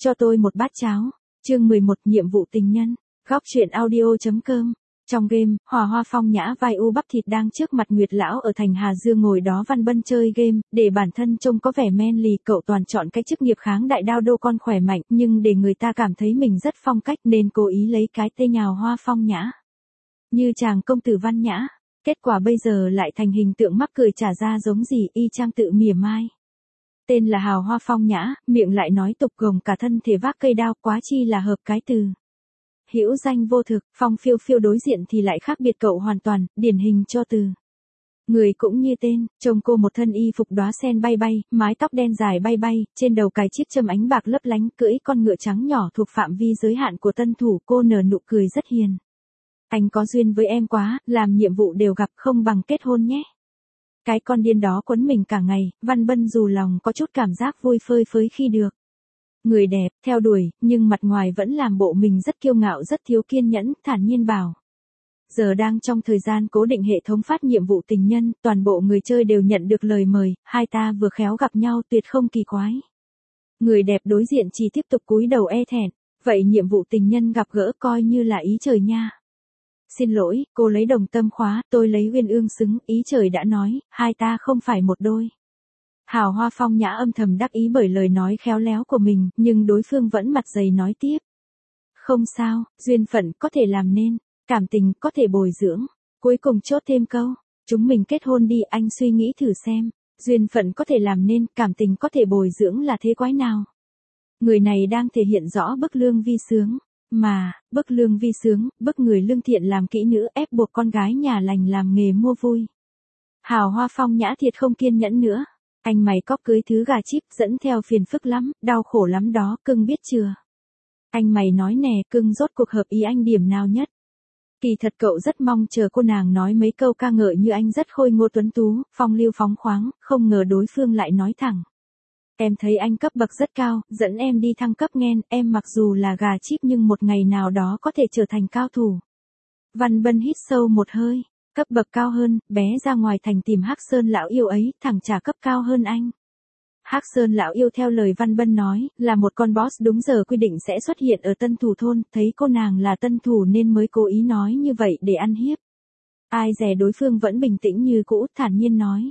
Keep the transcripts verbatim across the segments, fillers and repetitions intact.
Cho tôi một bát cháo. Chương mười một nhiệm vụ tình nhân. Góc truyện audio.com. Trong game, Hòa Hoa Phong Nhã vai u bắp thịt đang trước mặt Nguyệt lão ở thành Hà Dương ngồi đó Văn Bân chơi game, để bản thân trông có vẻ men lì, cậu toàn chọn cái chức nghiệp kháng đại đao đô con khỏe mạnh, nhưng để người ta cảm thấy mình rất phong cách nên cố ý lấy cái tên nhào Hoa Phong Nhã. Như chàng công tử Văn Nhã, kết quả bây giờ lại thành hình tượng mắc cười trả ra giống gì y chang tự mỉa mai. Tên là Hào Hoa Phong Nhã, miệng lại nói tục gồng cả thân thể vác cây đao, quá chi là hợp cái từ. Hữu danh vô thực, Phong Phiêu Phiêu đối diện thì lại khác biệt cậu hoàn toàn, điển hình cho từ. Người cũng như tên, trông cô một thân y phục đóa sen bay bay, mái tóc đen dài bay bay, trên đầu cài chiếc châm ánh bạc lấp lánh, cưỡi con ngựa trắng nhỏ thuộc phạm vi giới hạn của tân thủ, cô nở nụ cười rất hiền. Anh có duyên với em quá, làm nhiệm vụ đều gặp, không bằng kết hôn nhé. Cái con điên đó quấn mình cả ngày, Văn Bân dù lòng có chút cảm giác vui phơi phới khi được. Người đẹp, theo đuổi, nhưng mặt ngoài vẫn làm bộ mình rất kiêu ngạo rất thiếu kiên nhẫn, thản nhiên bảo. Giờ đang trong thời gian cố định hệ thống phát nhiệm vụ tình nhân, toàn bộ người chơi đều nhận được lời mời, hai ta vừa khéo gặp nhau tuyệt không kỳ quái. Người đẹp đối diện chỉ tiếp tục cúi đầu e thẹn, vậy nhiệm vụ tình nhân gặp gỡ coi như là ý trời nha. Xin lỗi, cô lấy đồng tâm khóa, tôi lấy uyên ương xứng, ý trời đã nói, hai ta không phải một đôi. Hào Hoa Phong Nhã âm thầm đắc ý bởi lời nói khéo léo của mình, nhưng đối phương vẫn mặt dày nói tiếp. Không sao, duyên phận có thể làm nên, cảm tình có thể bồi dưỡng. Cuối cùng chốt thêm câu, chúng mình kết hôn đi, anh suy nghĩ thử xem, duyên phận có thể làm nên, cảm tình có thể bồi dưỡng là thế quái nào. Người này đang thể hiện rõ bức lương vi sướng. Mà, bức lương vi sướng, bức người lương thiện làm kỹ nữ, ép buộc con gái nhà lành làm nghề mua vui. Hào Hoa Phong Nhã thiệt không kiên nhẫn nữa. Anh mày có cưới thứ gà chip dẫn theo phiền phức lắm, đau khổ lắm đó, cưng biết chưa? Anh mày nói nè, cưng rốt cuộc hợp ý anh điểm nào nhất? Kỳ thật cậu rất mong chờ cô nàng nói mấy câu ca ngợi như anh rất khôi ngô tuấn tú, phong lưu phóng khoáng, không ngờ đối phương lại nói thẳng. Em thấy anh cấp bậc rất cao, dẫn em đi thăng cấp nghen, em mặc dù là gà chip nhưng một ngày nào đó có thể trở thành cao thủ. Văn Bân hít sâu một hơi, cấp bậc cao hơn, bé ra ngoài thành tìm Hắc Sơn lão yêu ấy, thẳng trả cấp cao hơn anh. Hắc Sơn lão yêu theo lời Văn Bân nói, là một con boss đúng giờ quy định sẽ xuất hiện ở tân thủ thôn, thấy cô nàng là tân thủ nên mới cố ý nói như vậy để ăn hiếp. Ai dè đối phương vẫn bình tĩnh như cũ, thản nhiên nói.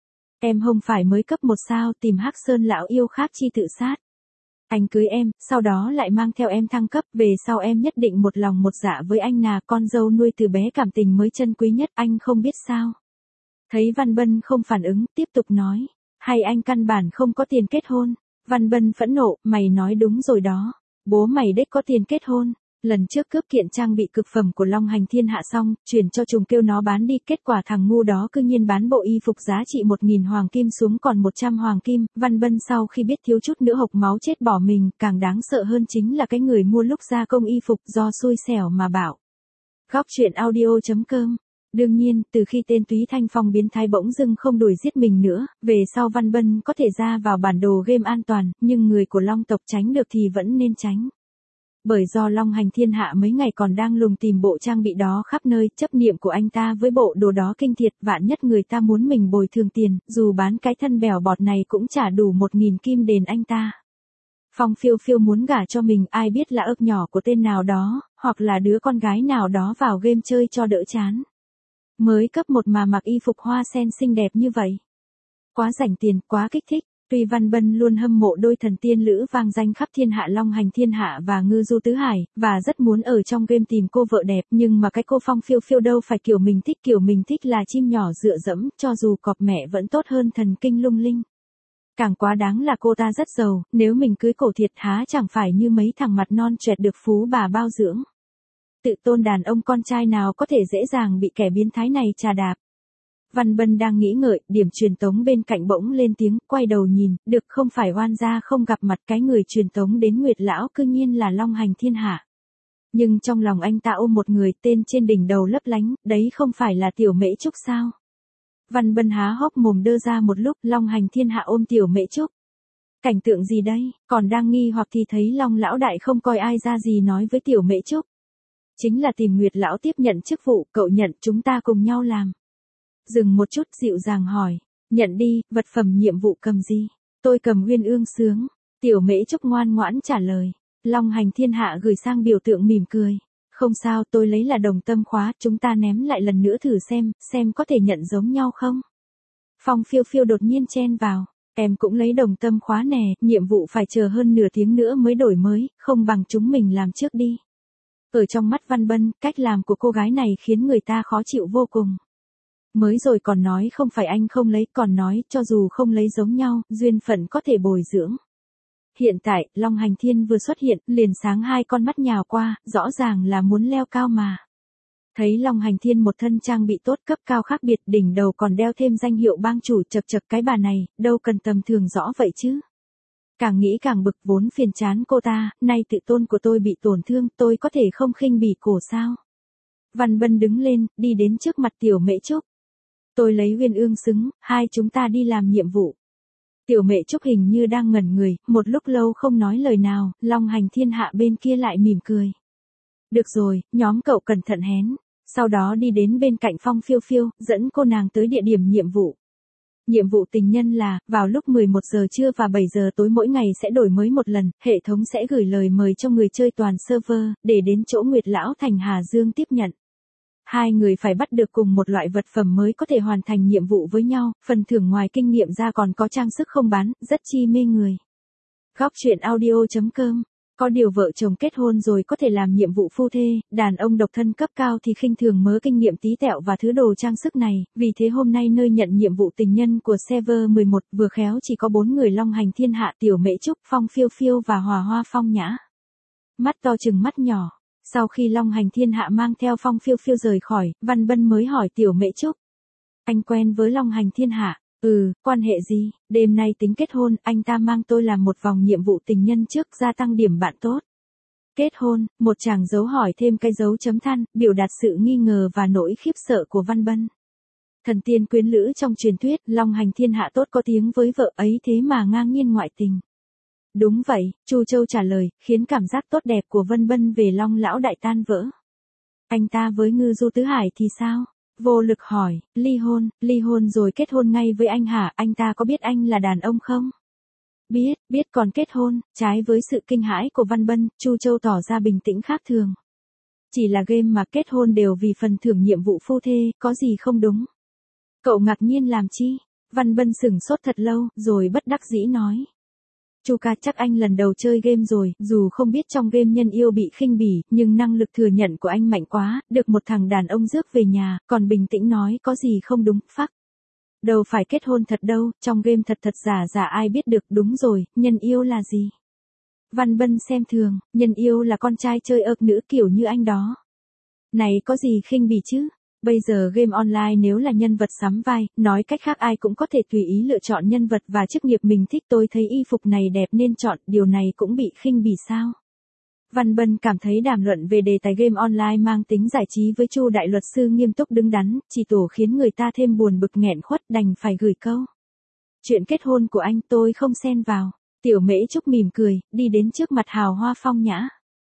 Em không phải mới cấp một sao, tìm Hắc Sơn lão yêu khác chi tự sát. Anh cưới em, sau đó lại mang theo em thăng cấp, về sau em nhất định một lòng một dạ với anh nà, con dâu nuôi từ bé cảm tình mới chân quý nhất, anh không biết sao. Thấy Văn Bân không phản ứng, tiếp tục nói, hay anh căn bản không có tiền kết hôn. Văn Bân phẫn nộ, mày nói đúng rồi đó, bố mày đếch có tiền kết hôn. Lần trước cướp kiện trang bị cực phẩm của Long Hành Thiên Hạ xong, chuyển cho trùng kêu nó bán đi, kết quả thằng ngu đó cư nhiên bán bộ y phục giá trị một nghìn hoàng kim xuống còn một trăm hoàng kim, Văn Bân sau khi biết thiếu chút nữa hộc máu chết bỏ mình, càng đáng sợ hơn chính là cái người mua lúc gia công y phục do xui xẻo mà bảo. Góc truyện audio.com. Đương nhiên, từ khi tên Túy Thanh Phong biến thái bỗng dưng không đuổi giết mình nữa, về sau Văn Bân có thể ra vào bản đồ game an toàn, nhưng người của Long tộc tránh được thì vẫn nên tránh. Bởi do Long Hành Thiên Hạ mấy ngày còn đang lùng tìm bộ trang bị đó khắp nơi, chấp niệm của anh ta với bộ đồ đó kinh thiệt, vạn nhất người ta muốn mình bồi thường tiền, dù bán cái thân bèo bọt này cũng trả đủ một nghìn kim đền anh ta. Phong Phiêu Phiêu muốn gả cho mình, ai biết là ức nhỏ của tên nào đó, hoặc là đứa con gái nào đó vào game chơi cho đỡ chán. Mới cấp một mà mặc y phục hoa sen xinh đẹp như vậy. Quá rảnh tiền, quá kích thích. Tuy Văn Bân luôn hâm mộ đôi thần tiên lữ vang danh khắp thiên hạ Long Hành Thiên Hạ và Ngư Du Tứ Hải, và rất muốn ở trong game tìm cô vợ đẹp, nhưng mà cái cô Phong Phiêu Phiêu đâu phải kiểu mình thích, kiểu mình thích là chim nhỏ dựa dẫm, cho dù cọp mẹ vẫn tốt hơn thần kinh lung linh. Càng quá đáng là cô ta rất giàu, nếu mình cưới cổ thiệt há chẳng phải như mấy thằng mặt non choẹt được phú bà bao dưỡng. Tự tôn đàn ông con trai nào có thể dễ dàng bị kẻ biến thái này trà đạp. Văn Bân đang nghĩ ngợi, điểm truyền tống bên cạnh bỗng lên tiếng, quay đầu nhìn, được không phải oan gia không gặp mặt, cái người truyền tống đến Nguyệt lão cư nhiên là Long Hành Thiên Hạ. Nhưng trong lòng anh ta ôm một người, tên trên đỉnh đầu lấp lánh, đấy không phải là Tiểu Mễ Trúc sao? Văn Bân há hốc mồm đơ ra một lúc, Long Hành Thiên Hạ ôm Tiểu Mễ Trúc. Cảnh tượng gì đây? Còn đang nghi hoặc thì thấy Long lão đại không coi ai ra gì nói với Tiểu Mễ Trúc. Chính là tìm Nguyệt lão tiếp nhận chức vụ, cậu nhận, chúng ta cùng nhau làm. Dừng một chút, dịu dàng hỏi, nhận đi, vật phẩm nhiệm vụ cầm gì? Tôi cầm uyên ương sướng. Tiểu Mễ Trúc ngoan ngoãn trả lời. Long Hành Thiên Hạ gửi sang biểu tượng mỉm cười. Không sao, tôi lấy là đồng tâm khóa, chúng ta ném lại lần nữa thử xem, xem có thể nhận giống nhau không? Phong Phiêu Phiêu đột nhiên chen vào. Em cũng lấy đồng tâm khóa nè, nhiệm vụ phải chờ hơn nửa tiếng nữa mới đổi mới, không bằng chúng mình làm trước đi. Ở trong mắt Văn Bân, cách làm của cô gái này khiến người ta khó chịu vô cùng. Mới rồi còn nói không phải anh không lấy, còn nói cho dù không lấy giống nhau, duyên phận có thể bồi dưỡng. Hiện tại, Long Hành Thiên vừa xuất hiện, liền sáng hai con mắt nhào qua, rõ ràng là muốn leo cao mà. Thấy Long Hành Thiên một thân trang bị tốt cấp cao khác biệt, đỉnh đầu còn đeo thêm danh hiệu bang chủ, chật chật cái bà này, đâu cần tầm thường rõ vậy chứ. Càng nghĩ càng bực, vốn phiền chán cô ta, nay tự tôn của tôi bị tổn thương, tôi có thể không khinh bỉ cổ sao. Văn Bân đứng lên, đi đến trước mặt Tiểu Mễ Trúc. Tôi lấy Uyên Ương xứng, hai chúng ta đi làm nhiệm vụ. Tiểu Mễ Trúc hình như đang ngẩn người, một lúc lâu không nói lời nào, Long Hành Thiên Hạ bên kia lại mỉm cười. Được rồi, nhóm cậu cẩn thận hén. Sau đó đi đến bên cạnh Phong Phiêu Phiêu, dẫn cô nàng tới địa điểm nhiệm vụ. Nhiệm vụ tình nhân là, vào lúc mười một giờ trưa và bảy giờ tối mỗi ngày sẽ đổi mới một lần, hệ thống sẽ gửi lời mời cho người chơi toàn server, để đến chỗ Nguyệt Lão thành Hà Dương tiếp nhận. Hai người phải bắt được cùng một loại vật phẩm mới có thể hoàn thành nhiệm vụ với nhau, phần thưởng ngoài kinh nghiệm ra còn có trang sức không bán, rất chi mê người. Góc truyện audio chấm com. Có điều vợ chồng kết hôn rồi có thể làm nhiệm vụ phu thê, đàn ông độc thân cấp cao thì khinh thường mớ kinh nghiệm tí tẹo và thứ đồ trang sức này, vì thế hôm nay nơi nhận nhiệm vụ tình nhân của server mười một vừa khéo chỉ có bốn người Long Hành Thiên Hạ, Tiểu Mễ Trúc, Phong Phiêu Phiêu và Hòa Hoa Phong Nhã. Mắt to chừng mắt nhỏ. Sau khi Long Hành Thiên Hạ mang theo Phong Phiêu Phiêu rời khỏi, Văn Bân mới hỏi Tiểu Mễ Trúc. Anh quen với Long Hành Thiên Hạ? Ừ, quan hệ gì? Đêm nay tính kết hôn, anh ta mang tôi làm một vòng nhiệm vụ tình nhân trước, gia tăng điểm bạn tốt. Kết hôn, một chàng dấu hỏi thêm cái dấu chấm than, biểu đạt sự nghi ngờ và nỗi khiếp sợ của Văn Bân. Thần tiên quyến lữ trong truyền thuyết, Long Hành Thiên Hạ tốt có tiếng với vợ ấy thế mà ngang nhiên ngoại tình. Đúng vậy, Chu Châu trả lời, khiến cảm giác tốt đẹp của Vân Bân về Long lão đại tan vỡ. Anh ta với Ngư Du Tứ Hải thì sao? Vô Lực hỏi, ly hôn, ly hôn rồi kết hôn ngay với anh hả? Anh ta có biết anh là đàn ông không? Biết, biết còn kết hôn. Trái với sự kinh hãi của Văn Bân, Chu Châu tỏ ra bình tĩnh khác thường. Chỉ là game mà kết hôn đều vì phần thưởng nhiệm vụ phu thê, có gì không đúng? Cậu ngạc nhiên làm chi? Văn Bân sửng sốt thật lâu, rồi bất đắc dĩ nói. Chu ca, chắc anh lần đầu chơi game rồi, dù không biết trong game nhân yêu bị khinh bỉ, nhưng năng lực thừa nhận của anh mạnh quá, được một thằng đàn ông rước về nhà, còn bình tĩnh nói có gì không đúng, phắc. Đâu phải kết hôn thật đâu, trong game thật thật giả giả ai biết được, đúng rồi, nhân yêu là gì? Văn Bân xem thường, nhân yêu là con trai chơi ợp nữ kiểu như anh đó. Này có gì khinh bỉ chứ? Bây giờ game online nếu là nhân vật sắm vai, nói cách khác ai cũng có thể tùy ý lựa chọn nhân vật và chức nghiệp mình thích. Tôi thấy y phục này đẹp nên chọn, điều này cũng bị khinh bỉ sao? Văn Bân cảm thấy đàm luận về đề tài game online mang tính giải trí với Chu đại luật sư nghiêm túc đứng đắn, chỉ tổ khiến người ta thêm buồn bực nghẹn khuất, đành phải gửi câu. Chuyện kết hôn của anh tôi không xen vào. Tiểu Mễ Trúc mỉm cười, đi đến trước mặt Hào Hoa Phong Nhã.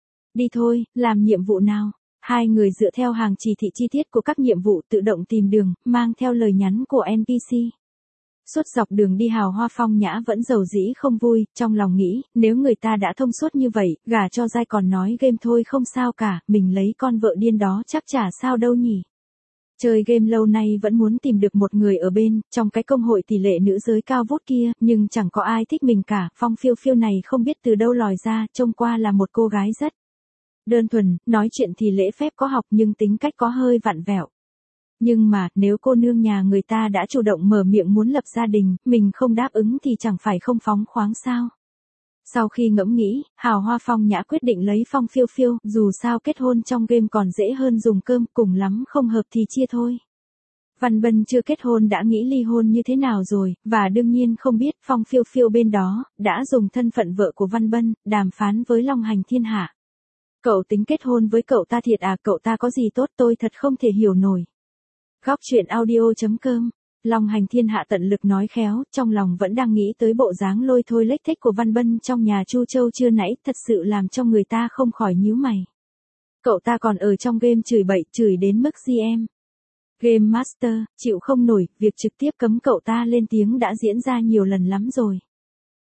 Đi thôi, làm nhiệm vụ nào? Hai người dựa theo hàng chỉ thị chi tiết của các nhiệm vụ tự động tìm đường, mang theo lời nhắn của en pê xê. Suốt dọc đường đi Hào Hoa Phong Nhã vẫn dầu dĩ không vui, trong lòng nghĩ, nếu người ta đã thông suốt như vậy, gả cho dai còn nói game thôi không sao cả, mình lấy con vợ điên đó chắc chả sao đâu nhỉ. Chơi game lâu nay vẫn muốn tìm được một người ở bên, trong cái công hội tỷ lệ nữ giới cao vút kia, nhưng chẳng có ai thích mình cả. Phong Phiêu Phiêu này không biết từ đâu lòi ra, trông qua là một cô gái rất đơn thuần, nói chuyện thì lễ phép có học nhưng tính cách có hơi vặn vẹo. Nhưng mà, nếu cô nương nhà người ta đã chủ động mở miệng muốn lập gia đình, mình không đáp ứng thì chẳng phải không phóng khoáng sao? Sau khi ngẫm nghĩ, Hào Hoa Phong Nhã quyết định lấy Phong Phiêu Phiêu, dù sao kết hôn trong game còn dễ hơn dùng cơm, cùng lắm không hợp thì chia thôi. Văn Bân chưa kết hôn đã nghĩ ly hôn như thế nào rồi, và đương nhiên không biết Phong Phiêu Phiêu bên đó, đã dùng thân phận vợ của Văn Bân, đàm phán với Long Hành Thiên Hạ. Cậu tính kết hôn với cậu ta thiệt à? Cậu ta có gì tốt tôi thật không thể hiểu nổi. Góc truyện audio chấm com. Long Hành Thiên Hạ tận lực nói khéo, trong lòng vẫn đang nghĩ tới bộ dáng lôi thôi lếch thếch của Văn Bân trong nhà Chu Châu chưa nãy, thật sự làm cho người ta không khỏi nhíu mày. Cậu ta còn ở trong game chửi bậy, chửi đến mức giê em. Game Master, chịu không nổi, việc trực tiếp cấm cậu ta lên tiếng đã diễn ra nhiều lần lắm rồi.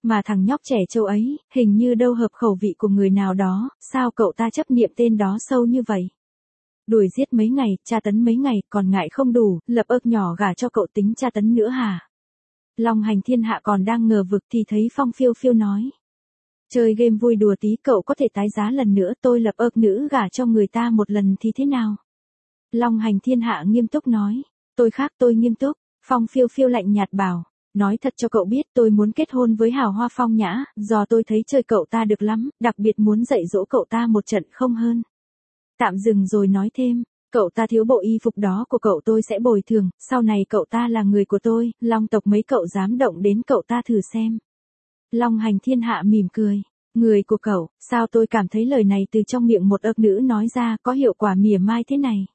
Mà thằng nhóc trẻ trâu ấy, hình như đâu hợp khẩu vị của người nào đó, sao cậu ta chấp niệm tên đó sâu như vậy? Đuổi giết mấy ngày, tra tấn mấy ngày, còn ngại không đủ, lập ức nhỏ gả cho cậu tính tra tấn nữa hả? Long Hành Thiên Hạ còn đang ngờ vực thì thấy Phong Phiêu Phiêu nói. Chơi game vui đùa tí cậu có thể tái giá lần nữa, tôi lập ức nữ gả cho người ta một lần thì thế nào? Long Hành Thiên Hạ nghiêm túc nói. Tôi khác tôi nghiêm túc. Phong Phiêu Phiêu lạnh nhạt bảo. Nói thật cho cậu biết tôi muốn kết hôn với Hào Hoa Phong Nhã, do tôi thấy chơi cậu ta được lắm, đặc biệt muốn dạy dỗ cậu ta một trận không hơn. Tạm dừng rồi nói thêm, cậu ta thiếu bộ y phục đó của cậu tôi sẽ bồi thường, sau này cậu ta là người của tôi, Long tộc mấy cậu dám động đến cậu ta thử xem. Long Hành Thiên Hạ mỉm cười, người của cậu, sao tôi cảm thấy lời này từ trong miệng một ức nữ nói ra có hiệu quả mỉa mai thế này.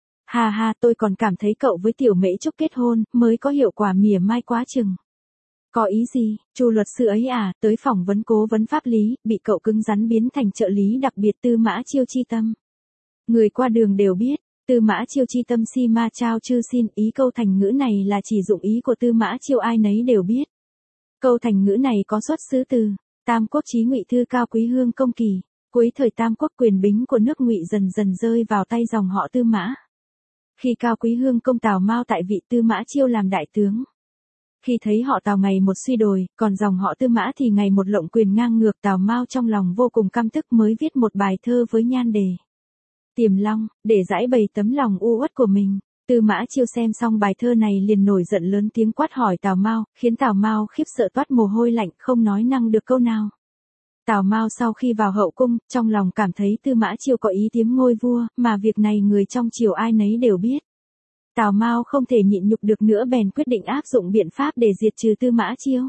Hà hà, tôi còn cảm thấy cậu với Tiểu Mễ Trúc kết hôn, mới có hiệu quả mỉa mai quá chừng. Có ý gì, Chu luật sư ấy à, tới phỏng vấn cố vấn pháp lý, bị cậu cứng rắn biến thành trợ lý đặc biệt Tư Mã Chiêu chi tâm. Người qua đường đều biết, Tư Mã Chiêu chi tâm si ma trao chư xin, ý câu thành ngữ này là chỉ dụng ý của Tư Mã Chiêu ai nấy đều biết. Câu thành ngữ này có xuất xứ từ Tam Quốc chí Ngụy thư Cao Quý Hương Công Kỳ, cuối thời Tam Quốc quyền bính của nước Ngụy dần dần rơi vào tay dòng họ Tư Mã. Khi Cao Quý Hương công Tào Mao tại vị Tư Mã Chiêu làm đại tướng. Khi thấy họ Tào ngày một suy đồi, còn dòng họ Tư Mã thì ngày một lộng quyền ngang ngược, Tào Mao trong lòng vô cùng căm tức mới viết một bài thơ với nhan đề Tiềm Long, để giải bày tấm lòng u uất của mình. Tư Mã Chiêu xem xong bài thơ này liền nổi giận lớn tiếng quát hỏi Tào Mao, khiến Tào Mao khiếp sợ toát mồ hôi lạnh, không nói năng được câu nào. Tào Mao sau khi vào hậu cung, trong lòng cảm thấy Tư Mã Chiêu có ý tiếm ngôi vua, mà việc này người trong triều ai nấy đều biết. Tào Mao không thể nhịn nhục được nữa bèn quyết định áp dụng biện pháp để diệt trừ Tư Mã Chiêu.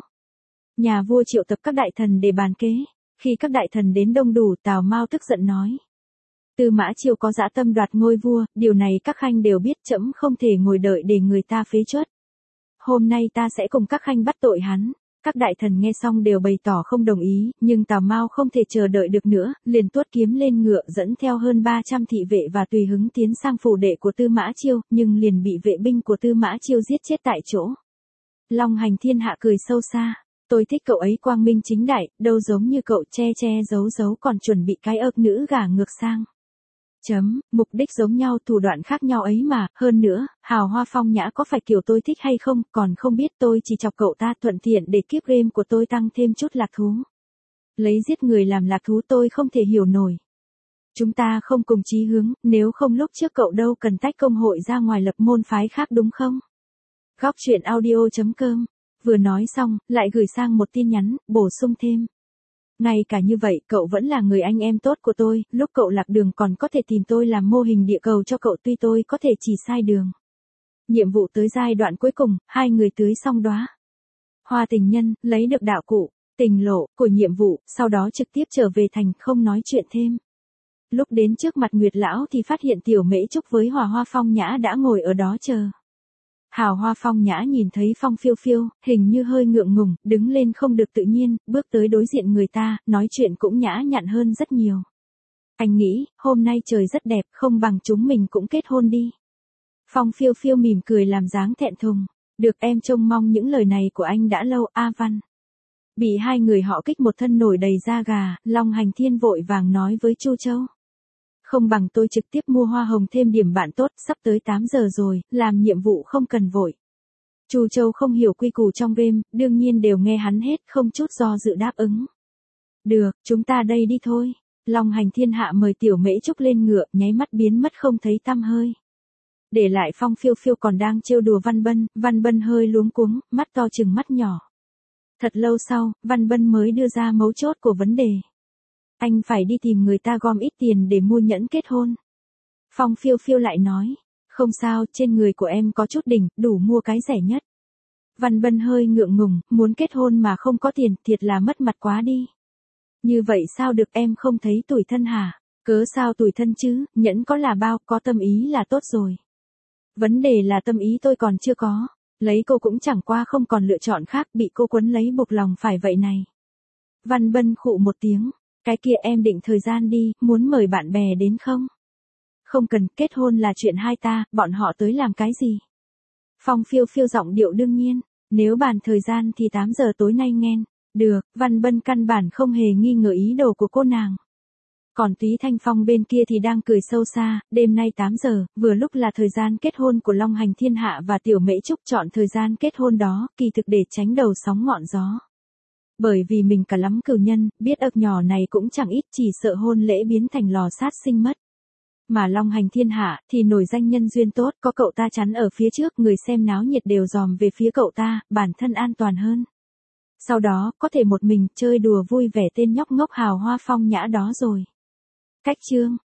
Nhà vua triệu tập các đại thần để bàn kế. Khi các đại thần đến đông đủ, Tào Mao tức giận nói. Tư Mã Chiêu có dã tâm đoạt ngôi vua, điều này các khanh đều biết, trẫm không thể ngồi đợi để người ta phế truất. Hôm nay ta sẽ cùng các khanh bắt tội hắn. Các đại thần nghe xong đều bày tỏ không đồng ý, nhưng Tào Mao không thể chờ đợi được nữa, liền tuốt kiếm lên ngựa dẫn theo hơn ba trăm thị vệ và tùy hứng tiến sang phủ đệ của Tư Mã Chiêu, nhưng liền bị vệ binh của Tư Mã Chiêu giết chết tại chỗ. Long Hành Thiên Hạ cười sâu xa, tôi thích cậu ấy quang minh chính đại, đâu giống như cậu che che giấu giấu còn chuẩn bị cái ức nữ gả ngược sang. Chấm, mục đích giống nhau thủ đoạn khác nhau ấy mà, hơn nữa, Hào Hoa Phong Nhã có phải kiểu tôi thích hay không, còn không biết tôi chỉ chọc cậu ta thuận tiện để kiếp game của tôi tăng thêm chút lạc thú. Lấy giết người làm lạc thú tôi không thể hiểu nổi. Chúng ta không cùng chí hướng, nếu không lúc trước cậu đâu cần tách công hội ra ngoài lập môn phái khác đúng không? Góc truyện audio chấm com, vừa nói xong, lại gửi sang một tin nhắn, bổ sung thêm. Ngay cả như vậy, cậu vẫn là người anh em tốt của tôi, lúc cậu lạc đường còn có thể tìm tôi làm mô hình địa cầu cho cậu tuy tôi có thể chỉ sai đường. Nhiệm vụ tới giai đoạn cuối cùng, hai người tưới xong đóa hoa tình nhân, lấy được đạo cụ, tình lộ, của nhiệm vụ, sau đó trực tiếp trở về thành không nói chuyện thêm. Lúc đến trước mặt Nguyệt Lão thì phát hiện Tiểu Mễ Trúc với Hỏa Hoa Phong Nhã đã ngồi ở đó chờ. Hào Hoa Phong Nhã nhìn thấy Phong Phiêu Phiêu, hình như hơi ngượng ngùng, đứng lên không được tự nhiên, bước tới đối diện người ta, nói chuyện cũng nhã nhặn hơn rất nhiều. Anh nghĩ, hôm nay trời rất đẹp, không bằng chúng mình cũng kết hôn đi. Phong Phiêu Phiêu mỉm cười làm dáng thẹn thùng, được em trông mong những lời này của anh đã lâu, A Văn. Bị hai người họ kích một thân nổi đầy da gà, Long Hành Thiên vội vàng nói với Chu Châu. Không bằng tôi trực tiếp mua hoa hồng thêm điểm bạn tốt, sắp tới tám giờ rồi, làm nhiệm vụ không cần vội. Chu Châu không hiểu quy củ trong game, đương nhiên đều nghe hắn hết, không chút do dự đáp ứng. Được, chúng ta đây đi thôi. Long Hành Thiên Hạ mời Tiểu Mễ Trúc lên ngựa, nháy mắt biến mất không thấy tăm hơi. Để lại Phong Phiêu Phiêu còn đang trêu đùa Văn Bân, Văn Bân hơi luống cuống, mắt to chừng mắt nhỏ. Thật lâu sau, Văn Bân mới đưa ra mấu chốt của vấn đề. Anh phải đi tìm người ta gom ít tiền để mua nhẫn kết hôn. Phong Phiêu Phiêu lại nói, không sao, trên người của em có chút đỉnh, đủ mua cái rẻ nhất. Văn Bân hơi ngượng ngùng, muốn kết hôn mà không có tiền, thiệt là mất mặt quá đi. Như vậy sao được, em không thấy tủi thân hả? Cớ sao tủi thân chứ, nhẫn có là bao, có tâm ý là tốt rồi. Vấn đề là tâm ý tôi còn chưa có, lấy cô cũng chẳng qua không còn lựa chọn khác, bị cô quấn lấy buộc lòng phải vậy này. Văn Bân khụ một tiếng. Cái kia em định thời gian đi, muốn mời bạn bè đến không? Không cần, kết hôn là chuyện hai ta, bọn họ tới làm cái gì? Phong Phiêu Phiêu giọng điệu đương nhiên, nếu bàn thời gian thì tám giờ tối nay nghen. Được, Văn Bân căn bản không hề nghi ngờ ý đồ của cô nàng. Còn Túy Thanh Phong bên kia thì đang cười sâu xa, đêm nay tám giờ, vừa lúc là thời gian kết hôn của Long Hành Thiên Hạ và Tiểu Mễ Trúc chọn thời gian kết hôn đó, kỳ thực để tránh đầu sóng ngọn gió. Bởi vì mình cả lắm cửu nhân, biết ức nhỏ này cũng chẳng ít, chỉ sợ hôn lễ biến thành lò sát sinh mất. Mà Long Hành Thiên Hạ thì nổi danh nhân duyên tốt, có cậu ta chắn ở phía trước, người xem náo nhiệt đều dòm về phía cậu ta, bản thân an toàn hơn. Sau đó, có thể một mình chơi đùa vui vẻ tên nhóc ngốc hào hoa phong nhã đó rồi. Cách chương